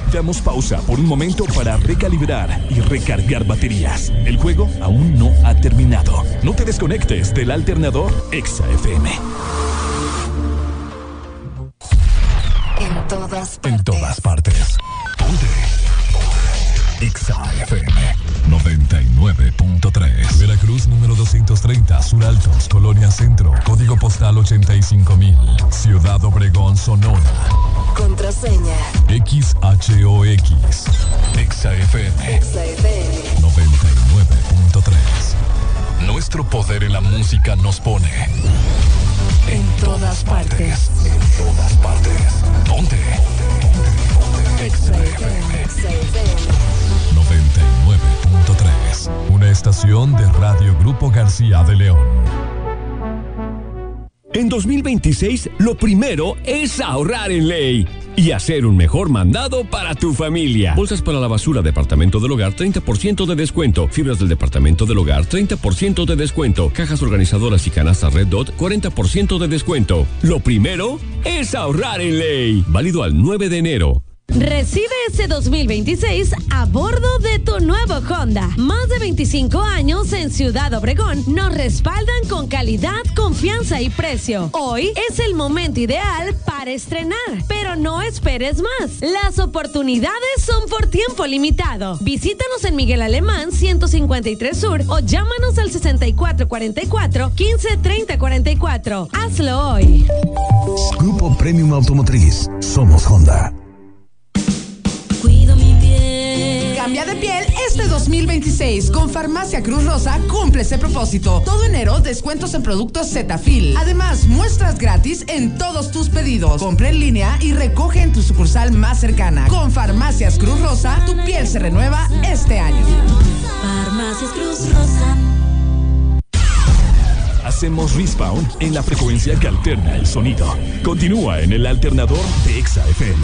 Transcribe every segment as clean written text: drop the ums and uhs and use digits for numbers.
Damos pausa por un momento para recalibrar y recargar baterías. El juego aún no ha terminado. No te desconectes del alternador Exa FM. En todas partes. En todas partes. Ponte. Exa FM 99.3. Veracruz número 230, Sur Altos, Colonia Centro, código postal 85,000. Ciudad Obregón, Sonora. Contraseña XHOX. Exa FM. Exa FM 99.3. Nuestro poder en la música nos pone en todas partes. En todas partes. Ponte. Exa FM 99.3. Una estación de Radio Grupo García de León. En 2026, lo primero es ahorrar en Ley y hacer un mejor mandado para tu familia. Bolsas para la basura, departamento del hogar, 30% de descuento. Fibras del departamento del hogar, 30% de descuento. Cajas organizadoras y canastas Red Dot, 40% de descuento. Lo primero es ahorrar en Ley. Válido al 9 de enero. Recibe este 2026 a bordo de tu nuevo Honda. Más de 25 años en Ciudad Obregón nos respaldan con calidad, confianza y precio. Hoy es el momento ideal para estrenar, pero no esperes más. Las oportunidades son por tiempo limitado. Visítanos en Miguel Alemán 153 Sur o llámanos al 6444-153044. Hazlo hoy. Grupo Premium Automotriz. Somos Honda. Cuido mi piel. Cambia de piel este 2026. Con Farmacia Cruz Rosa cumple ese propósito. Todo enero, descuentos en productos Cetaphil. Además, muestras gratis en todos tus pedidos. Compra en línea y recoge en tu sucursal más cercana. Con Farmacias Cruz Rosa, tu piel se renueva este año. Farmacias Cruz Rosa. Hacemos respawn en la frecuencia que alterna el sonido. Continúa en el alternador de Exa FM.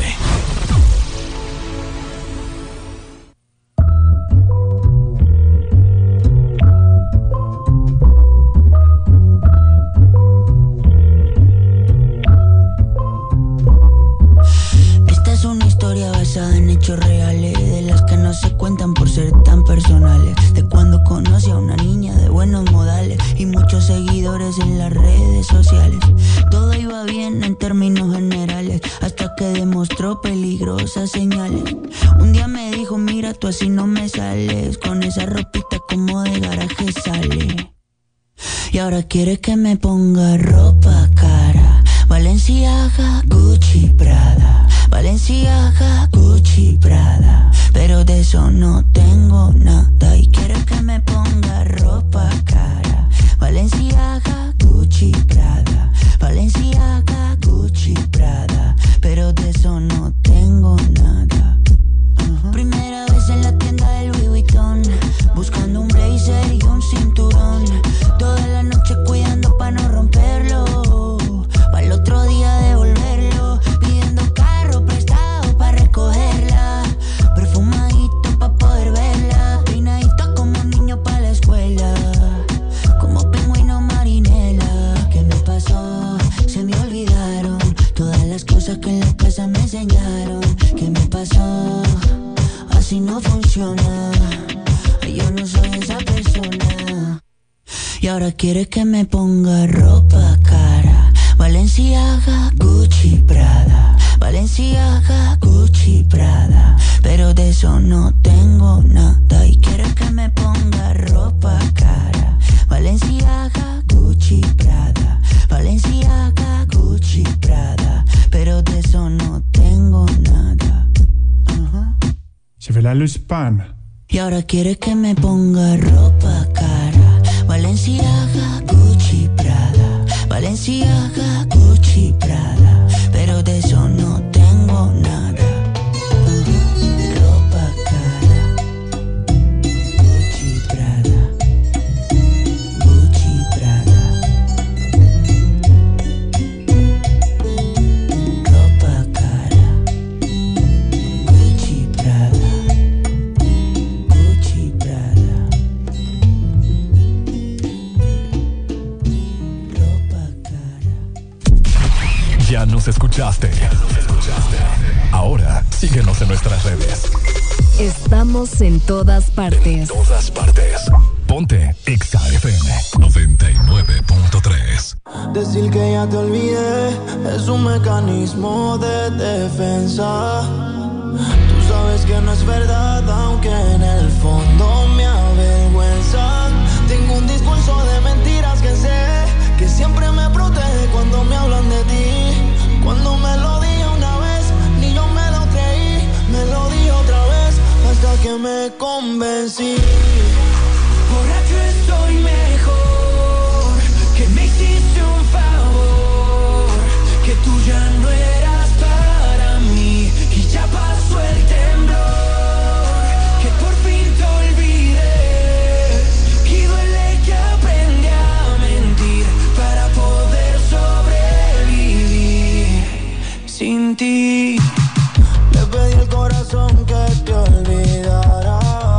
En hechos reales, de las que no se cuentan por ser tan personales. De cuando conocí a una niña de buenos modales y muchos seguidores en las redes sociales. Todo iba bien en términos generales, hasta que demostró peligrosas señales. Un día me dijo, mira, tú así no me sales, con esa ropita como de garaje sale. Y ahora quiere que me ponga ropa cara, Balenciaga, Gucci, Prada. Balenciaga, Gucci, Prada. Pero de eso no tengo nada. Y quiero que me ponga ropa cara, Balenciaga, Gucci, Prada. Balenciaga, Gucci, Prada. Pero de eso no tengo nada. Primera vez en la tienda del Louis Vuitton, buscando un blazer y un cinturón. Toda la noche cuidando pa' no romperlo, para el otro día devolverlo. Pidiendo carro prestado pa' recogerla, perfumadito pa' poder verla. Peinadito como niño pa' la escuela, como pingüino marinela. ¿Qué me pasó? Se me olvidaron todas las cosas que en la casa me enseñaron. ¿Qué me pasó? Así no funciona, yo no soy esa persona. Y ahora quiere que me ponga ropa cara, Balenciaga, Gucci, Prada. Balenciaga, Gucci, Prada. Pero de eso no tengo nada. Y quiere que me ponga ropa cara, Balenciaga, Gucci, Prada. Balenciaga, Gucci, Prada. Pero de eso no tengo nada. Chevela Luspan. Y ahora quiere que me ponga ropa cara, Balenciaga, Gucci, Prada. Balenciaga, Gucci, Prada. Pero de eso no tengo nada. Ropa cara, Gucci, Prada. Gucci, Prada. Ropa cara, Gucci, Prada. Gucci, Prada. Ropa cara. Ya nos escuchaste. Ahora sigue Síguenos en nuestras redes. Estamos en todas partes. En todas partes. Ponte Exa FM 99.3. Decir que ya te olvidé es un mecanismo de defensa. Tú sabes que no es verdad, aunque en el fondo me avergüenza. Tengo un discurso de mentiras que sé que siempre me protege cuando me hablan de ti. Cuando me lo dije una vez, ni yo me lo creí. Me lo dije otra vez hasta que me convencí. Borracho estoy mejor, que me hiciste un favor, que tú ya no eras para mí y ya pasó el temblor, que por fin te olvidé y duele que aprendí a mentir para poder sobrevivir sin ti. Le pedí al corazón que te olvidara.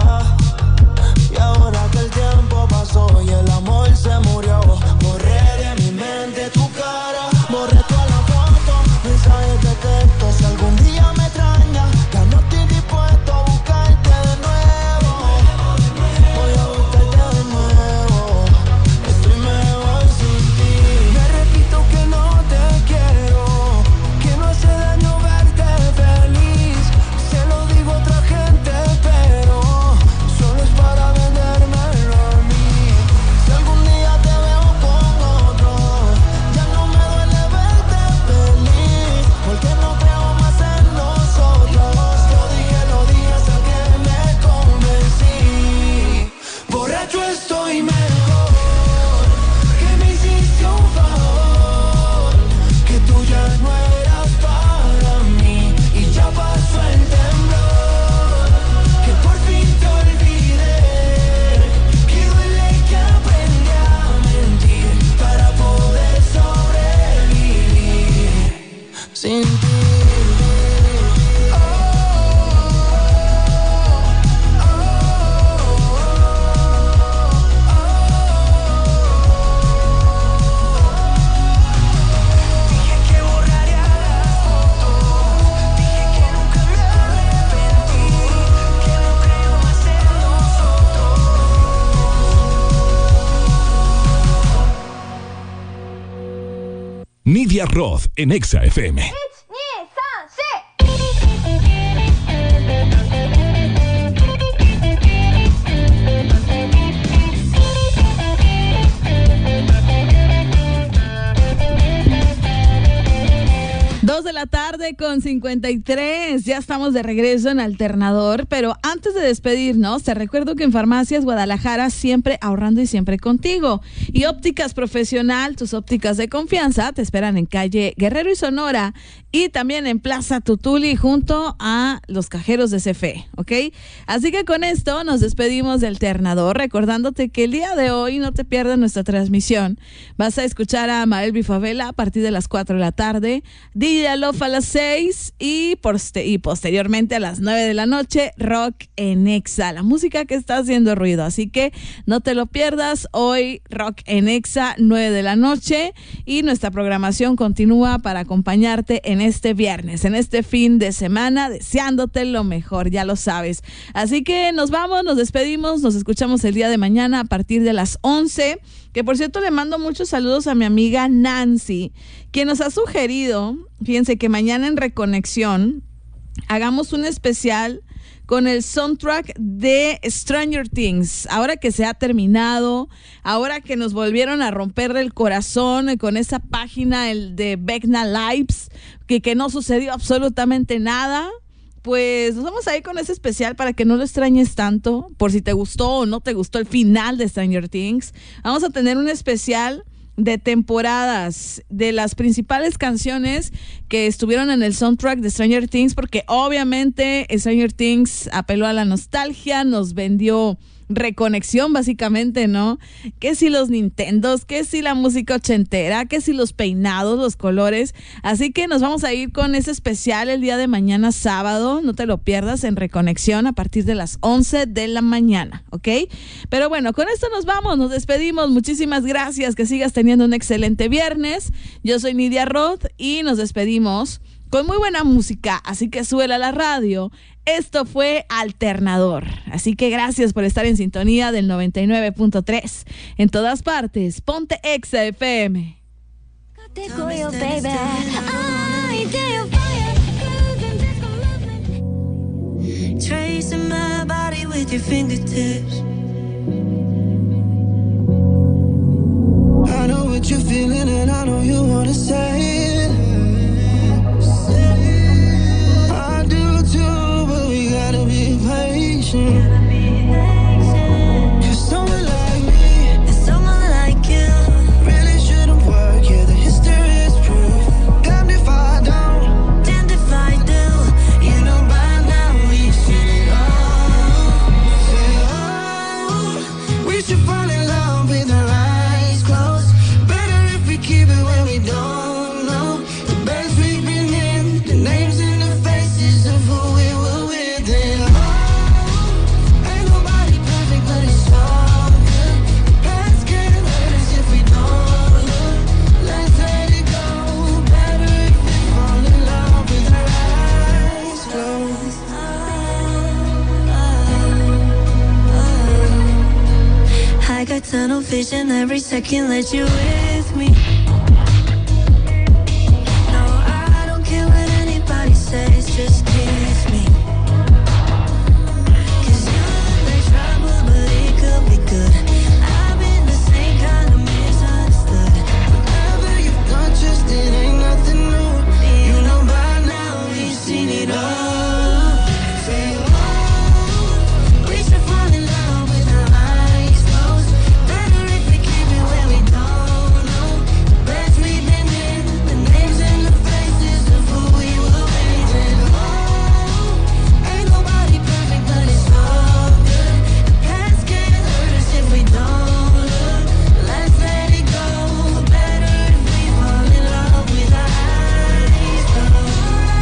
Y el amor se murió. Borré de mi mente tu cara, borré toda la foto, mensajes de texto. Si algún día me extrañas, ya no estoy dispuesto a buscarte de nuevo. Voy a buscarte de nuevo. Estoy mejor sin ti. Me repito que no te quiero, que no hace daño verte feliz. Se lo digo a otra gente, pero solo es para vendérmelo a mí. Si algún día te veo con otro, ya no me duele verte feliz, porque no creo más en nosotros. Lo dije hasta que me convencí. Borracho estoy mejor, que me hiciste un favor, que tú ya no eras para mí y ya pasó el temblor, que por fin te olvidé, que duele que aprendí a mentir para poder sobrevivir Sin ti. Dije que borraría las fotos, dije que nunca me arrepentí, que no creo más en nosotros. Nidia Roth en Exa FM. De la tarde con 53, ya estamos de regreso en Alternador, pero antes de despedirnos, te recuerdo que en Farmacias Guadalajara siempre ahorrando y siempre contigo. Y Ópticas Profesional, tus ópticas de confianza, te esperan en calle Guerrero y Sonora y también en Plaza Tutuli junto a los cajeros de CFE, ¿ok? Así que con esto nos despedimos de Alternador, recordándote que el día de hoy no te pierdas nuestra transmisión. Vas a escuchar a Mael Bifavela a partir de las 4 de la tarde, DJ Love a las 6 y posteriormente a las 9 de la noche, Rock en Exa, la música que está haciendo ruido. Así que no te lo pierdas, hoy Rock en Exa, 9 de la noche, y nuestra programación continúa para acompañarte en este viernes, en este fin de semana, deseándote lo mejor, ya lo sabes. Así que nos vamos, nos despedimos, nos escuchamos el día de mañana a partir de las 11. Que por cierto le mando muchos saludos a mi amiga Nancy, quien nos ha sugerido, fíjense, que mañana en Reconexión hagamos un especial con el soundtrack de Stranger Things. Ahora que se ha terminado, ahora que nos volvieron a romper el corazón con esa página de Vecna Lives, que no sucedió absolutamente nada. Pues nos vamos a ir con ese especial para que no lo extrañes tanto, por si te gustó o no te gustó el final de Stranger Things. Vamos a tener un especial de temporadas de las principales canciones que estuvieron en el soundtrack de Stranger Things, porque obviamente Stranger Things apeló a la nostalgia, nos vendió reconexión básicamente, ¿no? Que si los Nintendos, que si la música ochentera, que si los peinados, los colores. Así que nos vamos a ir con ese especial el día de mañana sábado, no te lo pierdas, en Reconexión a partir de las 11 de la mañana, ¿ok? Pero bueno, con esto nos vamos, nos despedimos, muchísimas gracias, que sigas teniendo un excelente viernes. Yo soy Nidia Roth y nos despedimos con muy buena música, así que súbela a la radio. Esto fue Alternador. Así que gracias por estar en sintonía del 99.3. En todas partes, ponte Exa FM. Tracing my body with your fingertips. I know what you're feeling and I know you wanna say it. I do too, but we gotta be patient. Cause someone like me and someone like you really shouldn't work. Yeah, the history is proof. Damned if I don't, damned if I do. You know by now we've seen it all. Say, oh, we should fall in love with our eyes closed. Better if we keep it when we don't know the best we've been in, the names and the faces of who we were with. And oh, ain't nobody perfect, but it's all good. The past can't hurt us if we don't look. Let's let it go. Better if we fall in love with our eyes closed. I got tunnel vision every second that you're with me. No, I don't care what anybody says, just kiss me. Cause you look like trouble, but it could be good. I've been the same kind of misunderstood. Whatever you've done, just it ain't nothing new. You know by now we've seen it all. Say, oh, we should fall in love with our eyes closed. Better if we keep it where we don't know the best we've been in, the names and the faces of who we were with. And oh, ain't nobody perfect, but it's all good. The past can't hurt us if we don't look. Let's let it go. Better if we fall in love with our eyes closed.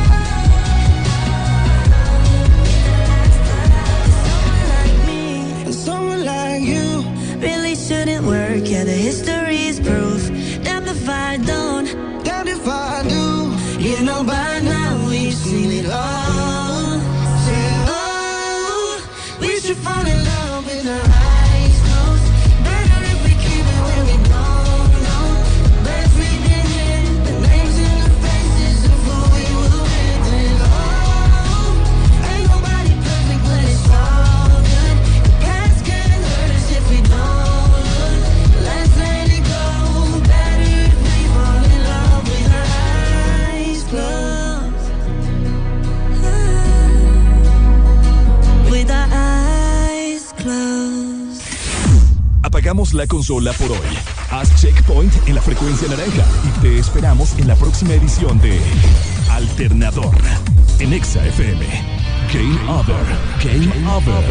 Someone like me and someone like you really shouldn't work. Yeah, the history is proof. Damned if I don't, damned if I do. You know by now we've seen it all. Say, oh, we should fall in love with our eyes closed. Better if we keep it where we don't know the best we've been in, the names and the faces of who we were with. And oh, ain't nobody perfect, but it's all good. The past can't hurt us if we don't look. Let's let it go. Better if we fall in love with our eyes closed. With our eyes closed. Apagamos la consola por hoy. Haz checkpoint en la frecuencia naranja y te esperamos en la próxima edición de Alternador en Exa FM. Game over. Game over.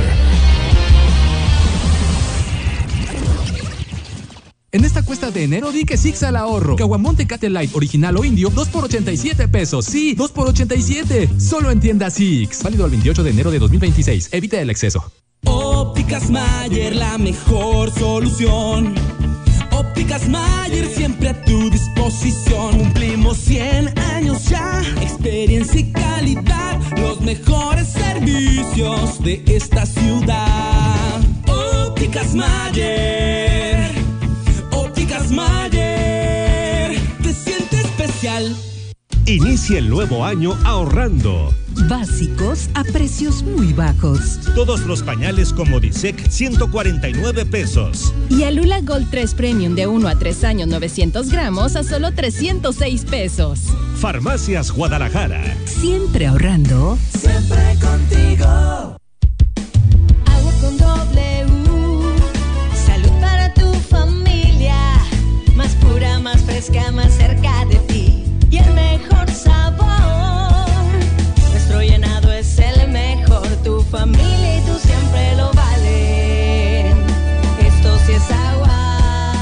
En esta cuesta de enero di que Six al ahorro. Caguamón Tecate Light original o indio, 2 por 87 pesos. Sí, 2 por 87. Solo en tienda Six. Válido al 28 de enero de 2026. Evita el exceso. Ópticas Mayer, la mejor solución. Ópticas Mayer, siempre a tu disposición. Cumplimos 100 años ya. Experiencia y calidad. Los mejores servicios de esta ciudad. Ópticas Mayer. Ópticas Mayer. Te sientes especial. Inicia el nuevo año ahorrando. Básicos a precios muy bajos. Todos los pañales como Disec, 149 pesos. Y Alula Gold 3 Premium de 1 a 3 años, 900 gramos a solo 306 pesos. Farmacias Guadalajara. Siempre ahorrando. Siempre contigo. Agua con W. Salud para tu familia. Más pura, más fresca, más cerca de ti. Y el mejor sabor. Nuestro llenado es el mejor. Tu familia y tú siempre lo valen. Esto sí es agua.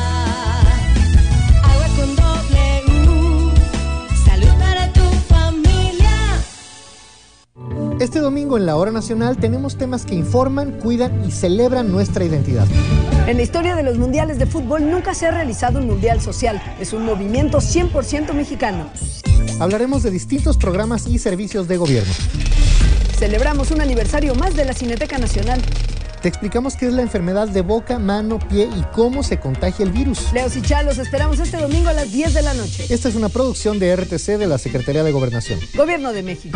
Agua con W. Salud para tu familia. Este domingo en la Hora Nacional tenemos temas que informan, cuidan y celebran nuestra identidad. En la historia de los mundiales de fútbol nunca se ha realizado un mundial social. Es un movimiento 100% mexicano. Hablaremos de distintos programas y servicios de gobierno. Celebramos un aniversario más de la Cineteca Nacional. Te explicamos qué es la enfermedad de boca, mano, pie y cómo se contagia el virus. Leos y Chá, los esperamos este domingo a las 10 de la noche. Esta es una producción de RTC de la Secretaría de Gobernación. Gobierno de México.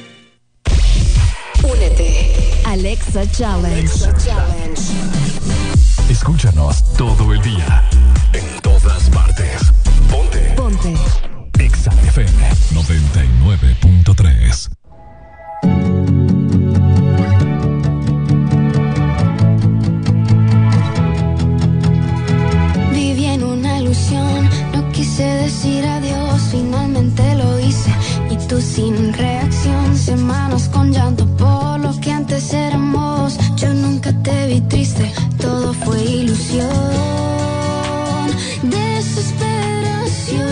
Únete. Alexa Challenge. Escúchanos todo el día, en todas partes. Ponte. Exa FM 99.3. Viví en una ilusión, no quise decir adiós, finalmente lo hice y tú sin reacción, semanas con llanto por lo que antes éramos. Yo nunca te vi triste, todo fue ilusión, desesperación,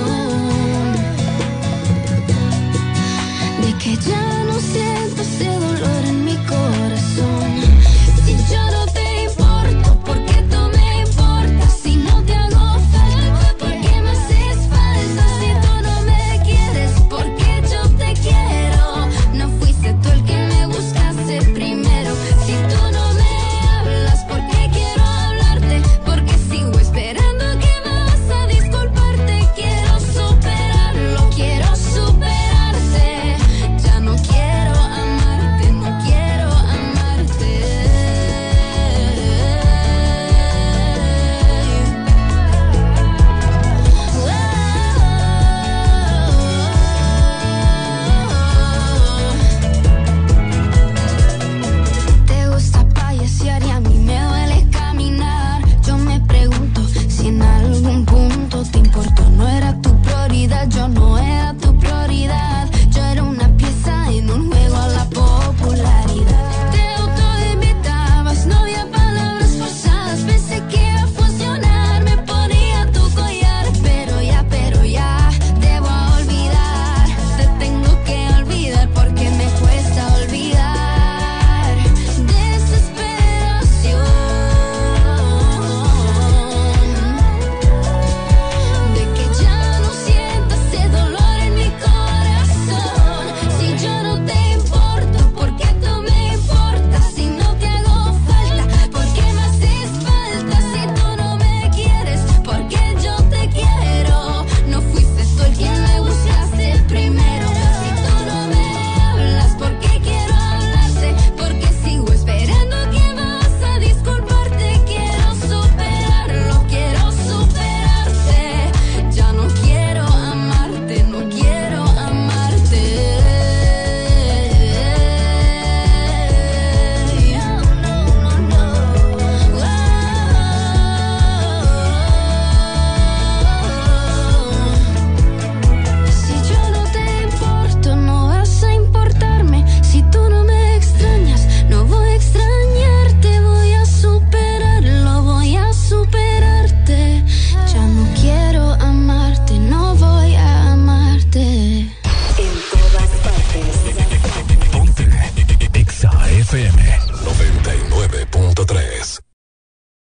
de que ya no siento ese dolor.